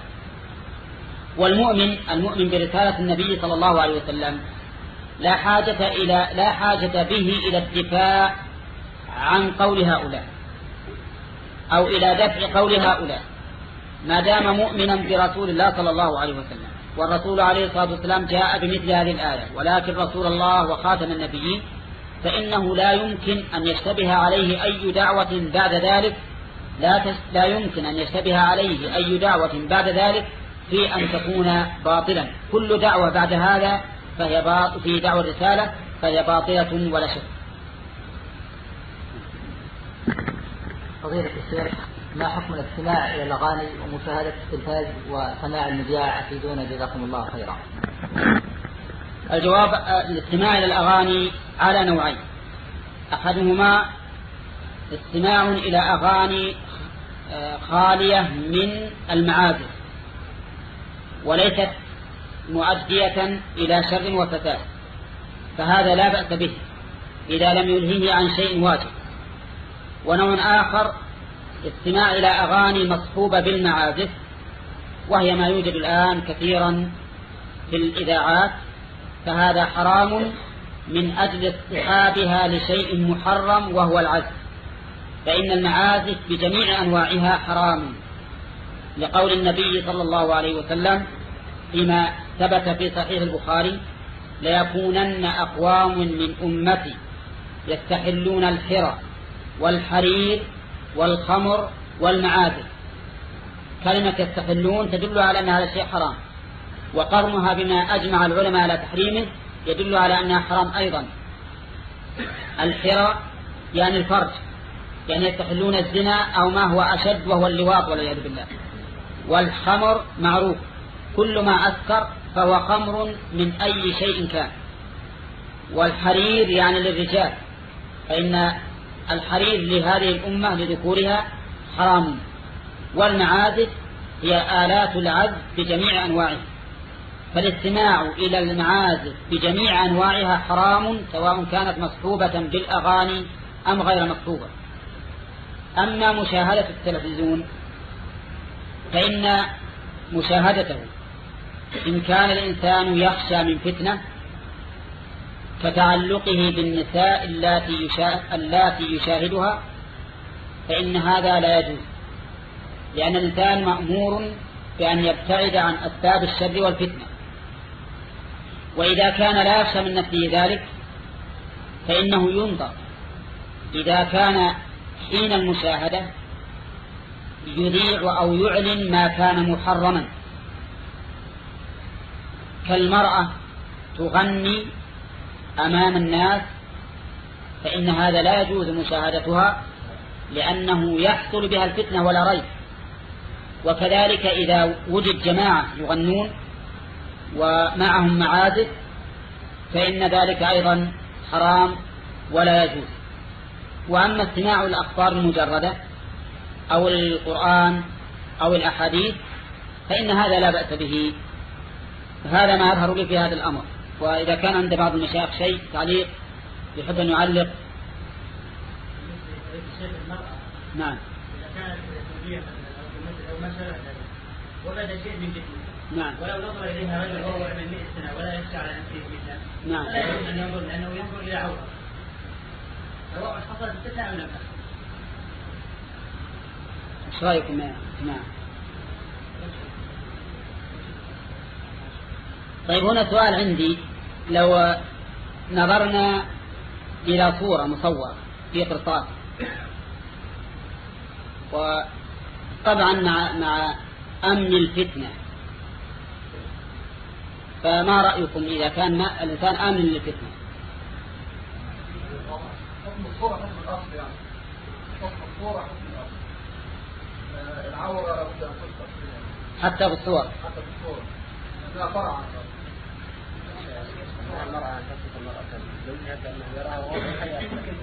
والمؤمن برسالة النبي صلى الله عليه وسلم لا حاجة به إلى الدفاع عن قول هؤلاء أو إلى دفع قول هؤلاء، ما دام مؤمنا برسول الله صلى الله عليه وسلم. والرسول عليه الصلاة والسلام جاء بمثل هذه الآية، ولكن رسول الله وخاتم النبيين فإنه لا يمكن أن يشتبه عليه أي دعوة بعد ذلك، لا يمكن أن يشتبه عليه أي دعوة بعد ذلك في أن تكون باطلا. كل دعوة بعد هذا فهي في دعوة الرسالة فهي باطلة ولا شك. فضيلة الشيخ، ما حكم الاستماع إلى الأغاني ومشاهدة التلفاز وسماع المذياع؟ أفيدونا جزاكم الله خيرا. الجواب: الاستماع إلى الأغاني على نوعين، أحدهما استماع إلى أغاني خالية من المعازف وليست مؤدية إلى شر وفساد، فهذا لا بأس به إذا لم يلهيه عن شيء واجب. ونوع آخر استماع إلى أغاني مصحوبة بالمعازف، وهي ما يوجد الآن كثيرا في الإذاعات، فهذا حرام من أجل اصطحابها لشيء محرم وهو العزف، فإن المعازف بجميع أنواعها حرام، لقول النبي صلى الله عليه وسلم فيما ثبت في صحيح البخاري: ليكونن أقوام من أمتي يستحلون الحرى والحرير والخمر والمعازف. كلمة يستحلون تدل على أن هذا شيء حرام، وقرنها بما أجمع العلماء على تحريمه يدل على أنها حرام أيضا. الحرى يعني الفرج، يعني يستحلون الزنا أو ما هو أشد وهو اللواط والعياذ بالله. والخمر معروف، كل ما أسكر فهو خمر من أي شيء كان. والحرير يعني للرجال، فإن الحرير لهذه الأمة لذكورها حرام. والمعازف هي آلات العزف بجميع أنواعها، فالاستماع إلى المعازف بجميع أنواعها حرام، سواء كانت مصحوبة بالأغاني أم غير مصحوبة. أما مشاهدة التلفزيون فإن مشاهدته إن كان الإنسان يخشى من فتنة كتعلقه بالنساء اللاتي يشاهدها فإن هذا لا يجوز، لأن الإنسان مأمور بأن يبتعد عن أسباب الشر والفتنة. وإذا كان لا يخشى من نفسه ذلك فإنه ينظر إذا كان حين المشاهدة يذيع أو يعلن ما كان محرما، كالمرأة تغني أمام الناس، فإن هذا لا يجوز مشاهدتها لأنه يحصل بها الفتنة ولا ريب. وكذلك إذا وجد جماعة يغنون ومعهم معازف فإن ذلك أيضا حرام ولا يجوز. وأما استماع الأخبار المجردة أو القرآن أو الأحاديث فإن هذا لا بأس به. هذا ما يظهر لي في هذا الأمر. وإذا كان عند بعض المشايخ شيء تعليق يحب أن يعلق. نعم. إذا كانت اليهودية أو مثلا وبدا شيء من فتنة، نعم، ولو نظر إليها رجل وهو من 100 سنة ولا يخشى على نفسه فتنة، نعم، لا يجوز أن ينظر لأنه ينظر إلى عورة سواء حصلت الفتنة أو لم تحصل. ايش رايكم يا جماعه؟ طيب هنا سؤال عندي. لو نظرنا الى صورة مصورة في قرطاس وطبعا مع امن الفتنة، فما رأيكم اذا كان الانسان امن للفتنة؟ حكم الصورة حكم الاصل، يعني حكم الصورة حكم الاصل. العورة لابد ان تذكر حتى بالصور، حتى في الصورة لأنها فرع عن الأصل. المرأة أن تصف المرأة كالزوجة كأنه يراها وهو في الحياة كيف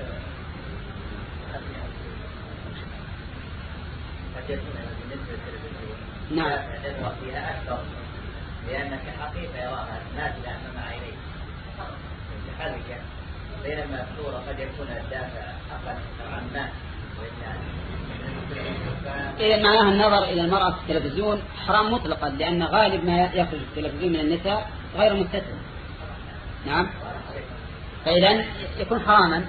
بالنسبة للتلفزيون نعم، فيها أكثر لأن كحقيقة يراها نازلة أمام عينيه متحركة، بينما الصورة قد يكون الدافع أقل نوعا ما. إذا معناها النظر إلى المرأة في التلفزيون حرام مطلقا، لأن غالب ما يخرج في التلفزيون من النساء غير مستتر. نعم، فإذا يكون حراما.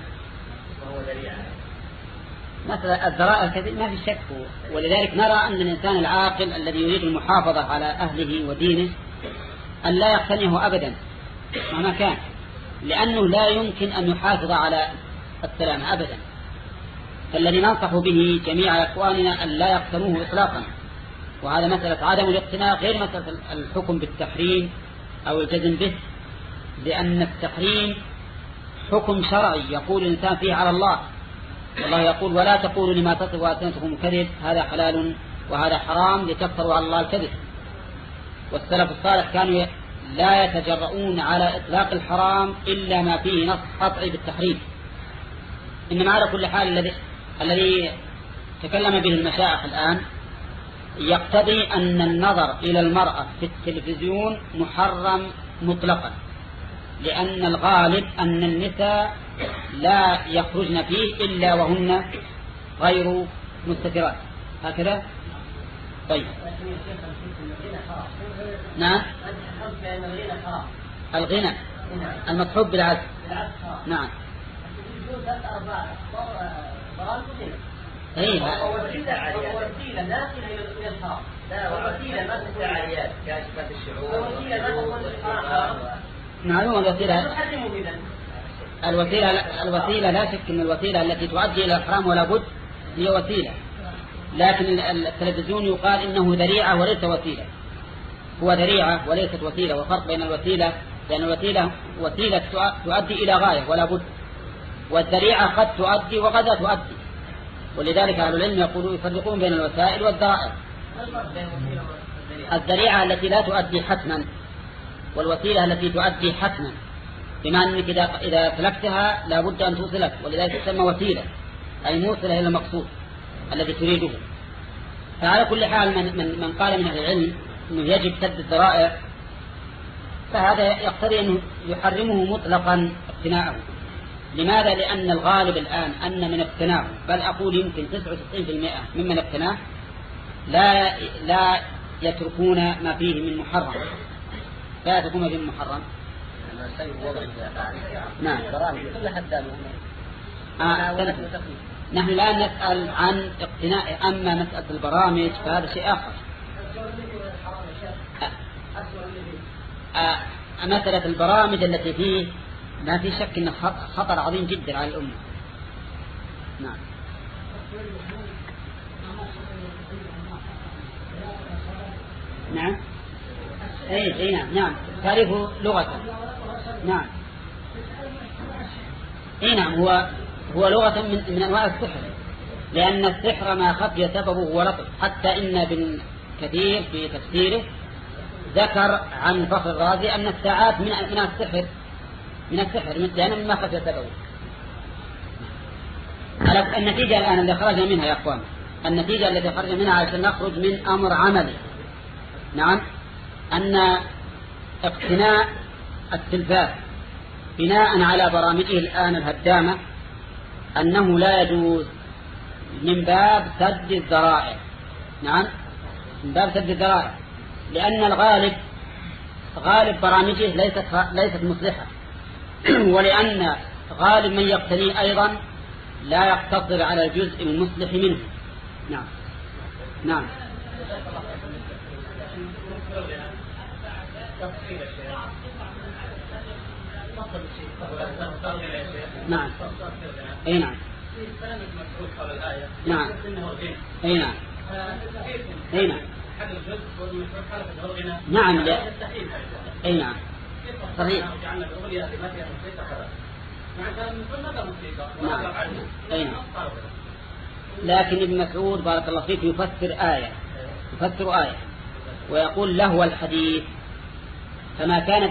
مثلا الذرائع الكثير ما في شك، ولذلك نرى أن الإنسان العاقل الذي يريد المحافظة على أهله ودينه أن لا يقتنعه أبدا مهما كان، لأنه لا يمكن أن يحافظ على السلام أبدا. فالذي ننصح به جميع إخواننا أن لا يقتنوه إطلاقا. وهذا مسألة عدم الاقتناع غير مسألة الحكم بالتحريم أو الجزم به، لأن التحريم حكم شرعي يقول الإنسان فيه على الله، والله يقول ولا تقولوا لما تصف ألسنتكم الكذب هذا حلال وهذا حرام لتفتروا على الله الكذب. والسلف الصالح كانوا لا يتجرؤون على إطلاق الحرام إلا ما فيه نص قطعي بالتحريم. إنما على كل حال الذي تكلم به المشايخ الآن يقتضي أن النظر إلى المرأة في التلفزيون محرم مطلقا، لأن الغالب أن النساء لا يخرجن فيه إلا وهن غير مستترات. هكذا. طيب. نعم. الغنى المصحوب بالعزف. نعم. ايوه وسيله ناقله الى الحرام، لا وسيله ما تكون عاليات كاشفه الشعور وسيله ما تكون الحرام. معلومه الوسيله لا شك ان الوسيله التي تؤدي الى الحرام ولا بد هي وسيله، لكن التلفزيون يقال انه ذريعه وليس وسيله. هو ذريعه وليست وسيله، وفرق بين الوسيله، لان الوسيله وسيله تؤدي الى غايه ولا بد، والذريعه قد تؤدي وقد لا تؤدي. ولذلك أهل العلم يقولون يفرقون بين الوسائل والذرائع. الذريعة التي لا تؤدي حتما، والوسيلة التي تؤدي حتما، بما أنك إذا سلكتها لا بد أن توصلك، ولذلك تسمى وسيلة أي موصلة إلى المقصود الذي تريده. فعلى كل حال من قال من أهل العلم أنه يجب سد الذرائع فهذا يقتضي أنه يحرمه مطلقا اقتناءه. لماذا؟ لأن الغالب الآن أن من اقتناعه، بل أقول يمكن 99% ممن اقتناه لا يتركون ما فيه من محرم، لا يتركون ما فيه من محرم. نعم. نحن الآن نسأل عن اقتناء، أما مسألة البرامج فهذا شيء آخر. مسألة البرامج التي فيه ما في شك أنه خطر عظيم جدا على الأمة. نعم. نعم. أي نعم. نعم. تعرفه لغة. نعم. أي نعم. هو لغة من أنواع السحر، لأن السحر ما خفي سببه ولطف، حتى إن ابن كثير في تفسيره ذكر عن فخر الرازي أن الساعات من السحر لأن مما خفي سببه. النتيجة الآن اللي خرجنا منها يا أخوان، النتيجة التي خرجنا منها عشان نخرج من أمر عملي، نعم، أن اقتناء التلفاز بناء على برامجه الآن الهدامة أنه لا يجوز من باب سد الذرائع. نعم، من باب سد الذرائع، لأن غالب برامجه ليست مصلحة، ولأن غالب من يقتنيه أيضا لا يقتصر على الجزء المصلح منه. نعم نعم نعم اي نعم نعم اي نعم اي نعم نعم لا اي نعم صحيح نعم اي نعم. لكن ابن مسعود بارك الله فيك يفسر آية ويقول لهو الحديث، فما كان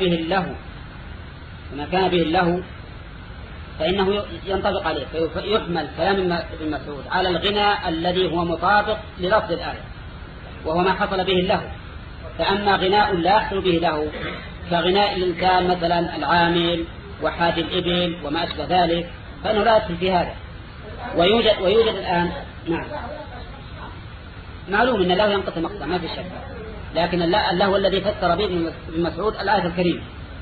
به اللهو فإنه ينطبق عليه، فيحمل كلام ابن مسعود على الغنى الذي هو مطابق للفظ الآية، وهو ما حصل به اللهو. فأما غناء لا يحصل به لهو كغناء الإنسان مثلا العامل وحاد الإبل وما أشبه ذلك، فإنه لا يدخل في هذا. ويوجد الآن، نعم، معلوم أن الله ينقسم مقطع ما في شك، لكن الله الذي فسر به ابن مسعود الآية الكريمة.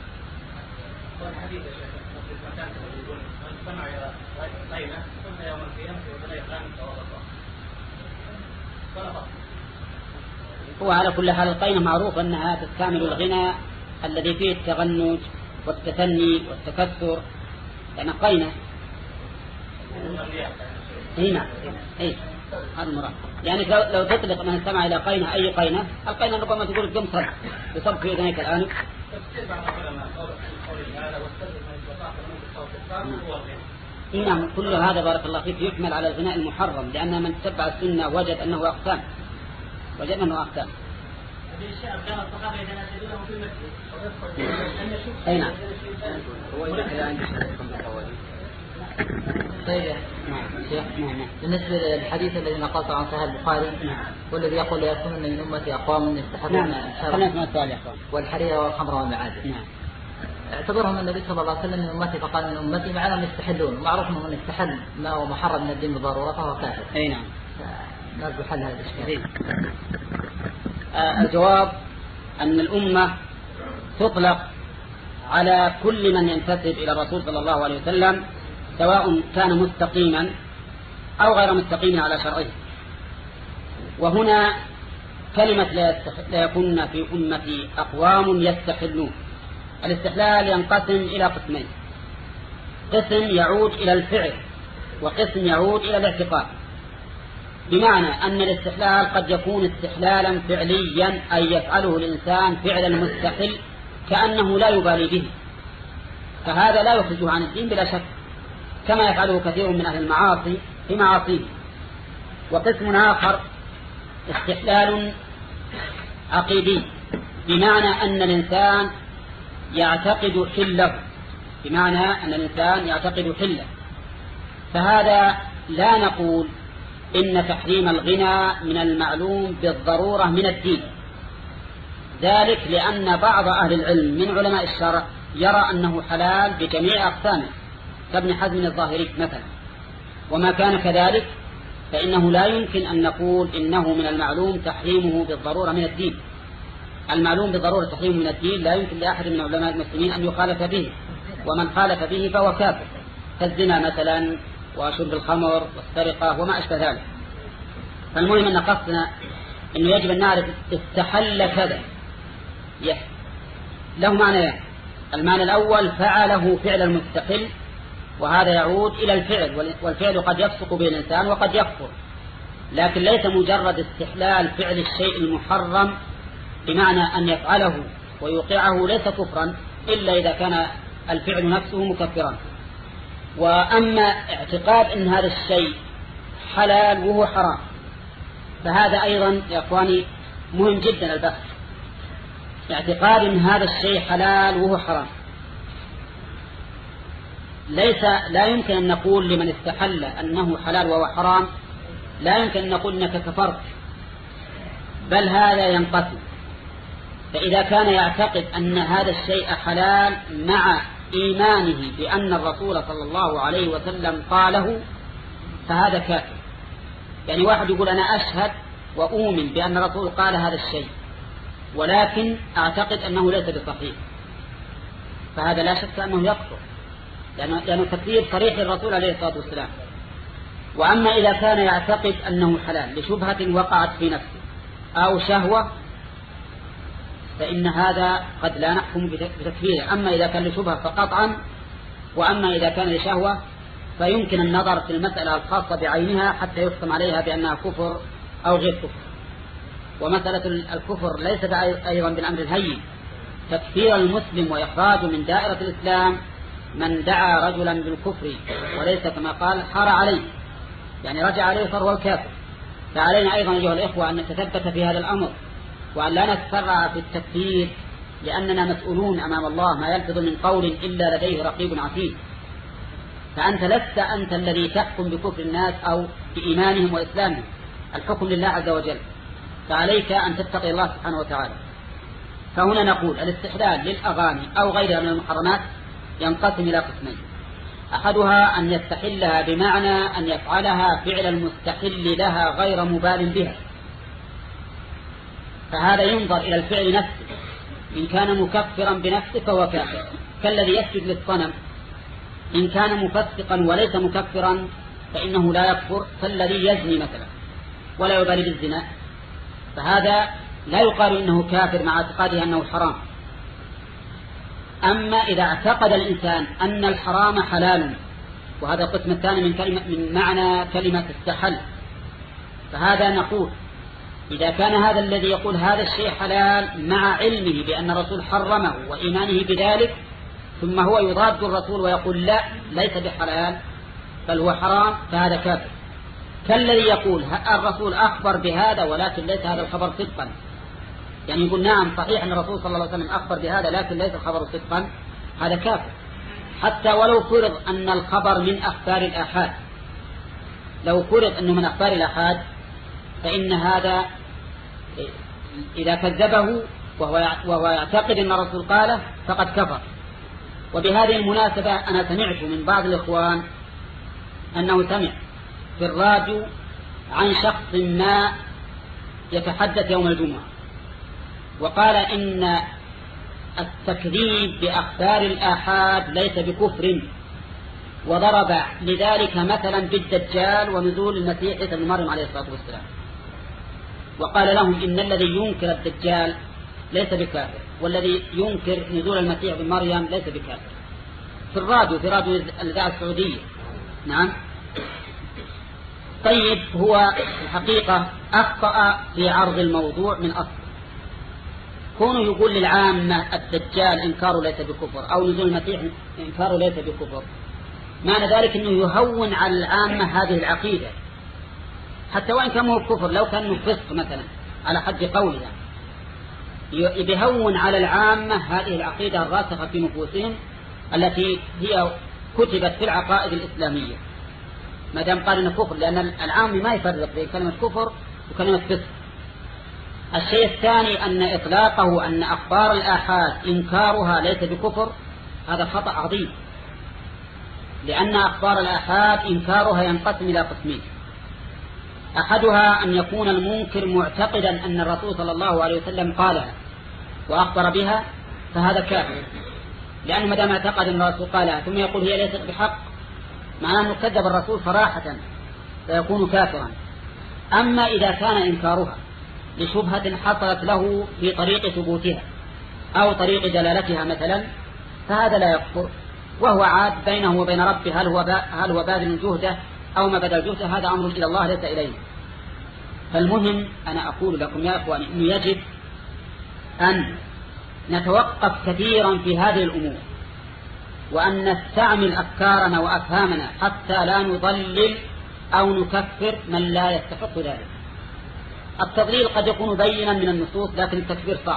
هو على كل حال القينة معروف أنها تستعمل الغنى الذي فيه التغنج والتثني والتكثر، يعني قينة. هنا هذا المراد، يعني لو تطلق من استمع إلى قينة أي قينة، القينة ربما تقول قم صد بصب في أذنيك الآن. نعم، كل هذا بارك الله فيك يحمل على الغناء المحرم، لأن من تتبع السنة وجد أنه أقسام. أي نعم. طيب شيخ، بالنسبة للحديث الذي نقلته عن صحيح البخاري والذي يقول لا يكون من أمتي أقوام يستحبون والحرير والخمر والمعازف، اعتبرهم النبي صلى الله عليه وسلم من أمتي فقال من أمتي، مع أنهم يستحلون، معروف أنه من يستحل ما هو محرم من الدين بضرورة فهو كافر. أي نعم. نرجو حل هذا الإشكال. الجواب أن الأمة تطلق على كل من ينتسب إلى الرسول صلى الله عليه وسلم، سواء كان مستقيما أو غير مستقيم على شرعه. وهنا كلمة لا يكون في أمتي أقوام يستحلون، الاستحلال ينقسم إلى قسمين، قسم يعود إلى الفعل وقسم يعود إلى الاعتقاد. بمعنى أن الاستحلال قد يكون استحلالا فعليا، أي يفعله الإنسان فعل المستحل كأنه لا يبالي به، فهذا لا يخرجه عن الدين بلا شك، كما يفعله كثير من أهل المعاصي في معاصيه. وقسم آخر استحلال عقيدي، بمعنى أن الإنسان يعتقد حله، فهذا لا نقول إن تحريم الغنى من المعلوم بالضرورة من الدين، ذلك لأن بعض أهل العلم من علماء الشرع يرى أنه حلال بجميع أقسامه، كابن حزم الظاهري مثلا. وما كان كذلك فإنه لا يمكن أن نقول إنه من المعلوم تحريمه بالضرورة من الدين. المعلوم بالضرورة تحريمه من الدين لا يمكن لأحد من علماء المسلمين أن يخالف به، ومن خالف به فهو كافر، كالزنا مثلا وشرب الخمر والسرقة وما أشبه ذلك. فالمهم أن قصدنا أنه يجب أن نعرف استحل كذا له معنى. المعنى الأول فعله فعل المستقل، وهذا يعود إلى الفعل، والفعل قد يفسق به الإنسان وقد يكفر، لكن ليس مجرد استحلال فعل الشيء المحرم بمعنى أن يفعله ويوقعه ليس كفرا إلا إذا كان الفعل نفسه مكفرا. وأما اعتقاد أن هذا الشيء حلال وهو حرام، فهذا أيضا يا أخواني مهم جدا البحث، اعتقاد أن هذا الشيء حلال وهو حرام. لا يمكن أن نقول لمن استحل أنه حلال وهو حرام لا يمكن أن نقول أنك كفرت، بل هذا ينقسم. فإذا كان يعتقد أن هذا الشيء حلال مع إيمانه بأن الرسول صلى الله عليه وسلم قاله فهذا كافر. يعني واحد يقول أنا أشهد وأؤمن بأن الرسول قال هذا الشيء ولكن أعتقد أنه ليس بصحيح، فهذا لا شك أنه يكفر، لأنه تكفير صريح للرسول عليه الصلاة والسلام. وأما إذا كان يعتقد أنه حلال لشبهة وقعت في نفسه أو شهوة فإن هذا قد لا نحكم بتكفيره. أما إذا كان لشبهة فقطعا، وأما إذا كان لشهوة فيمكن النظر في المسألة الخاصة بعينها حتى يحكم عليها بأنها كفر أو غير كفر. ومسألة الكفر ليست أيضا بالأمر الهين. تكفير المسلم وإخراجه من دائرة الإسلام من دعا رجلا بالكفر وليس كما قال حار عليه، يعني رجع عليه فهو الكافر. فعلينا أيضا أيها الإخوة أن نتثبت في هذا الأمر وأن لا نتسرع في التكفير، لأننا مسؤولون أمام الله ما يلفظ من قول إلا لديه رقيب عتيد. فأنت لست أنت الذي تحكم بكفر الناس أو بإيمانهم وإسلامهم، الحكم لله عز وجل، فعليك أن تتقي الله سبحانه وتعالى. فهنا نقول الاستحلال للأغاني أو غيرها من المحرمات ينقسم إلى قسمين: أحدها أن يستحلها بمعنى أن يفعلها فعل المستحل لها غير مبال بها، فهذا ينظر إلى الفعل نفسه، إن كان مكفرا بنفسه فهو كافر كالذي يسجد للصنم، إن كان مفسقا وليس مكفرا فإنه لا يكفر كالذي يزني مثلا ولا يبالي بالزنا، فهذا لا يقال إنه كافر مع اعتقاده أنه حرام. أما إذا اعتقد الإنسان أن الحرام حلال، وهذا القسم الثاني من معنى كلمة استحل، فهذا نقول إذا كان هذا الذي يقول هذا الشيء حلال مع علمه بأن الرسول حرمه وإيمانه بذلك، ثم هو يضاد الرسول ويقول لا ليس بحلال بل هو حرام، فهذا كافر. كالذي يقول الرسول أخبر بهذا ولكن ليس هذا الخبر صدقا، يعني يقول نعم صحيح أن الرسول صلى الله عليه وسلم أخبر بهذا لكن ليس الخبر صدقا، هذا كافر. حتى ولو فرض أن الخبر من أخبار الآحاد، لو فرض أنه من أخبار الآحاد فإن هذا إذا كذبه وهو يعتقد أن الرسول قاله فقد كفر. وبهذه المناسبة أنا سمعت من بعض الإخوان أنه سمع في الراديو عن شخص ما يتحدث يوم الجمعة وقال إن التكذيب بأخبار الآحاد ليس بكفر، وضرب لذلك مثلا بالدجال ونزول المسيح عيسى بن مريم عليه الصلاة والسلام، وقال لهم إن الذي ينكر الدجال ليس بكافر والذي ينكر نزول المسيح بن مريم ليس بكافر، في الراديو، في راديو الإذاعة السعودية. نعم. طيب هو الحقيقة أخطأ في عرض الموضوع من أصل. كونه يقول للعامة الدجال إنكاره ليس بكفر أو نزول المسيح إنكاره ليس بكفر، معنى ذلك أنه يهون على العامة هذه العقيدة، حتى وإن كان هو كفر، لو كان فسق مثلا على حد قولها، يهون على العامة هذه العقيدة الراسخة في نفوسهم التي هي كتبت في العقائد الإسلامية، ما دام قال إنه كفر، لأن العام ما يفرق بين كلمة كفر وكلمة فسق. الشيء الثاني أن إطلاقه أن أخبار الآحاد إنكارها ليس بكفر، هذا خطأ عظيم، لأن أخبار الآحاد إنكارها ينقسم إلى قسمين: أحدها أن يكون المنكر معتقدا أن الرسول صلى الله عليه وسلم قالها وأخبر بها، فهذا كافر، لأنه ما دام اعتقد أن الرسول قالها ثم يقول هي ليست بحق، معناه أنه كذب الرسول صراحة، فيكون كافرا. أما إذا كان إنكارها لشبهة حصلت له في طريق ثبوتها أو طريق دلالتها مثلا، فهذا لا يكفر، وهو عاد بينه وبين ربه هل هو باذل جهده أو ما بدل جهده، هذا أمر إلى الله ليس إليه. فالمهم أنا أقول لكم يا أخواني أنه يجب أن نتوقف كثيرا في هذه الأمور، وأن نستعمل أفكارنا وأفهامنا حتى لا نضلل أو نكفر من لا يستحق ذلك. التضليل قد يكون بينا من النصوص لكن التكفير صعب.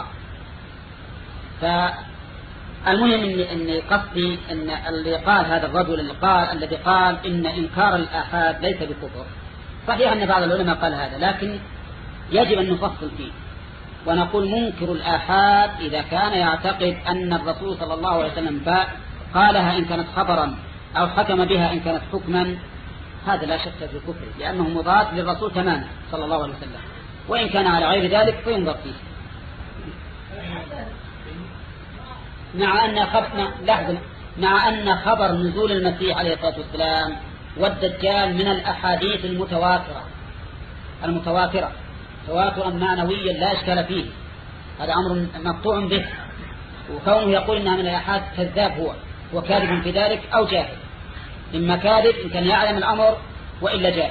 فالمهم أن قصدي أن اللي قال هذا الرجل الذي قال إن إنكار الآحاد ليس بكفر، صحيح أن بعض العلماء قال هذا، لكن يجب أن نفصل فيه ونقول منكر الآحاد إذا كان يعتقد أن الرسول صلى الله عليه وسلم قالها إن كانت خبرا أو حكم بها إن كانت حكما، هذا لا شك في كفره، لأنه مضاد للرسول تماما صلى الله عليه وسلم، وإن كان على غير ذلك فينظر فيه. مع أن خبر نزول المسيح عليه الصلاة والسلام والدجال من الأحاديث المتواترة تواترا معنويا لا إشكال فيه، هذا أمر مقطوع به، وكونه يقول إنها من الآحاد كذاب هو كاذب في ذلك أو جاهل، إما كاذب إن كان يعلم الأمر وإلا جاهل.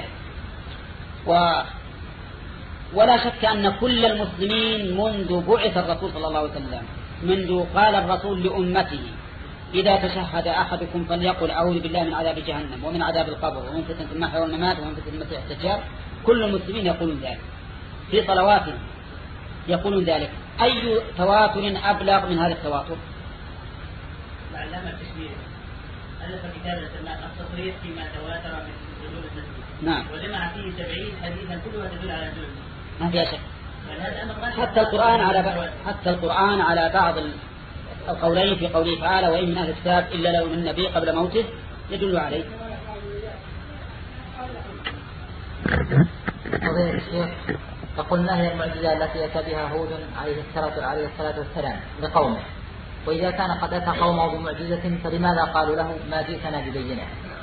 ولا شك أن كل المسلمين منذ بعث الرسول صلى الله عليه وسلم، منذ قال الرسول لأمته إذا تشهد أحدكم فليقل أعوذ بالله من عذاب جهنم ومن عذاب القبر ومن فتنة المحيا والممات ومن فتنة المسيح الدجال، كل المسلمين يقولون ذلك في صلواتهم، يقولون ذلك. أي تواتر أبلغ من هذا التواتر؟ العلامة التشميري ألف كتابا سماه التصريح فيما تواتر من نزول المسيح، نعم، وجمع فيه 70 حديثا كلها تدل على نزول المسيح، ما فيها شك. حتى القرآن على بعض القولين في قوله تعالى وإن من أهل الكتاب إلا لو من النبي قبل موته يدل عليه. فضيلة الشيخ، فقلنا هي المعجزة التي أتى بها هود عليه الصلاة والسلام لقومه، وإذا كان قد أتى قومه بمعجزة فلماذا قالوا له ما جئتنا ببينة؟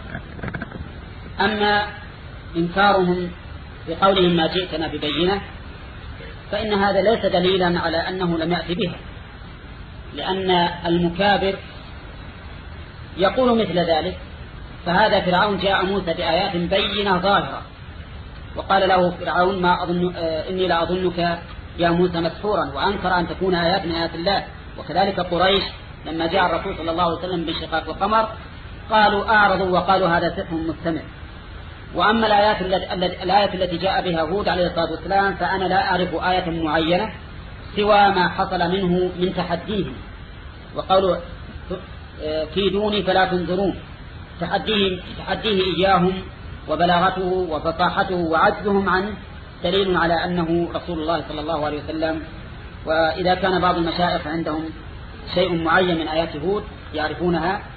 أما إنكارهم بقولهم ما جئتنا ببينة فإن هذا ليس دليلا على أنه لم يأتي بها، لأن المكابر يقول مثل ذلك. فهذا فرعون جاء موسى بآيات بينة ظاهرة، وقال له فرعون ما أظن إني لا أظنك يا موسى مسحورا، وأنكر أن تكون آيات من آيات الله. وكذلك قريش لما جاء الرسول صلى الله عليه وسلم بانشقاق القمر قالوا أعرضوا وقالوا هذا سحر مستمر. وأما الآية التي جاء بها هود عليه الصلاة والسلام فأنا لا أعرف آية معينة سوى ما حصل منه من تحديه، وقالوا كيدوني فلا تنظرون، تحديه إياهم وبلاغته وفصاحته وعجزهم عنه دليل على أنه رسول الله صلى الله عليه وسلم. وإذا كان بعض المشايخ عندهم شيء معين من آيات هود يعرفونها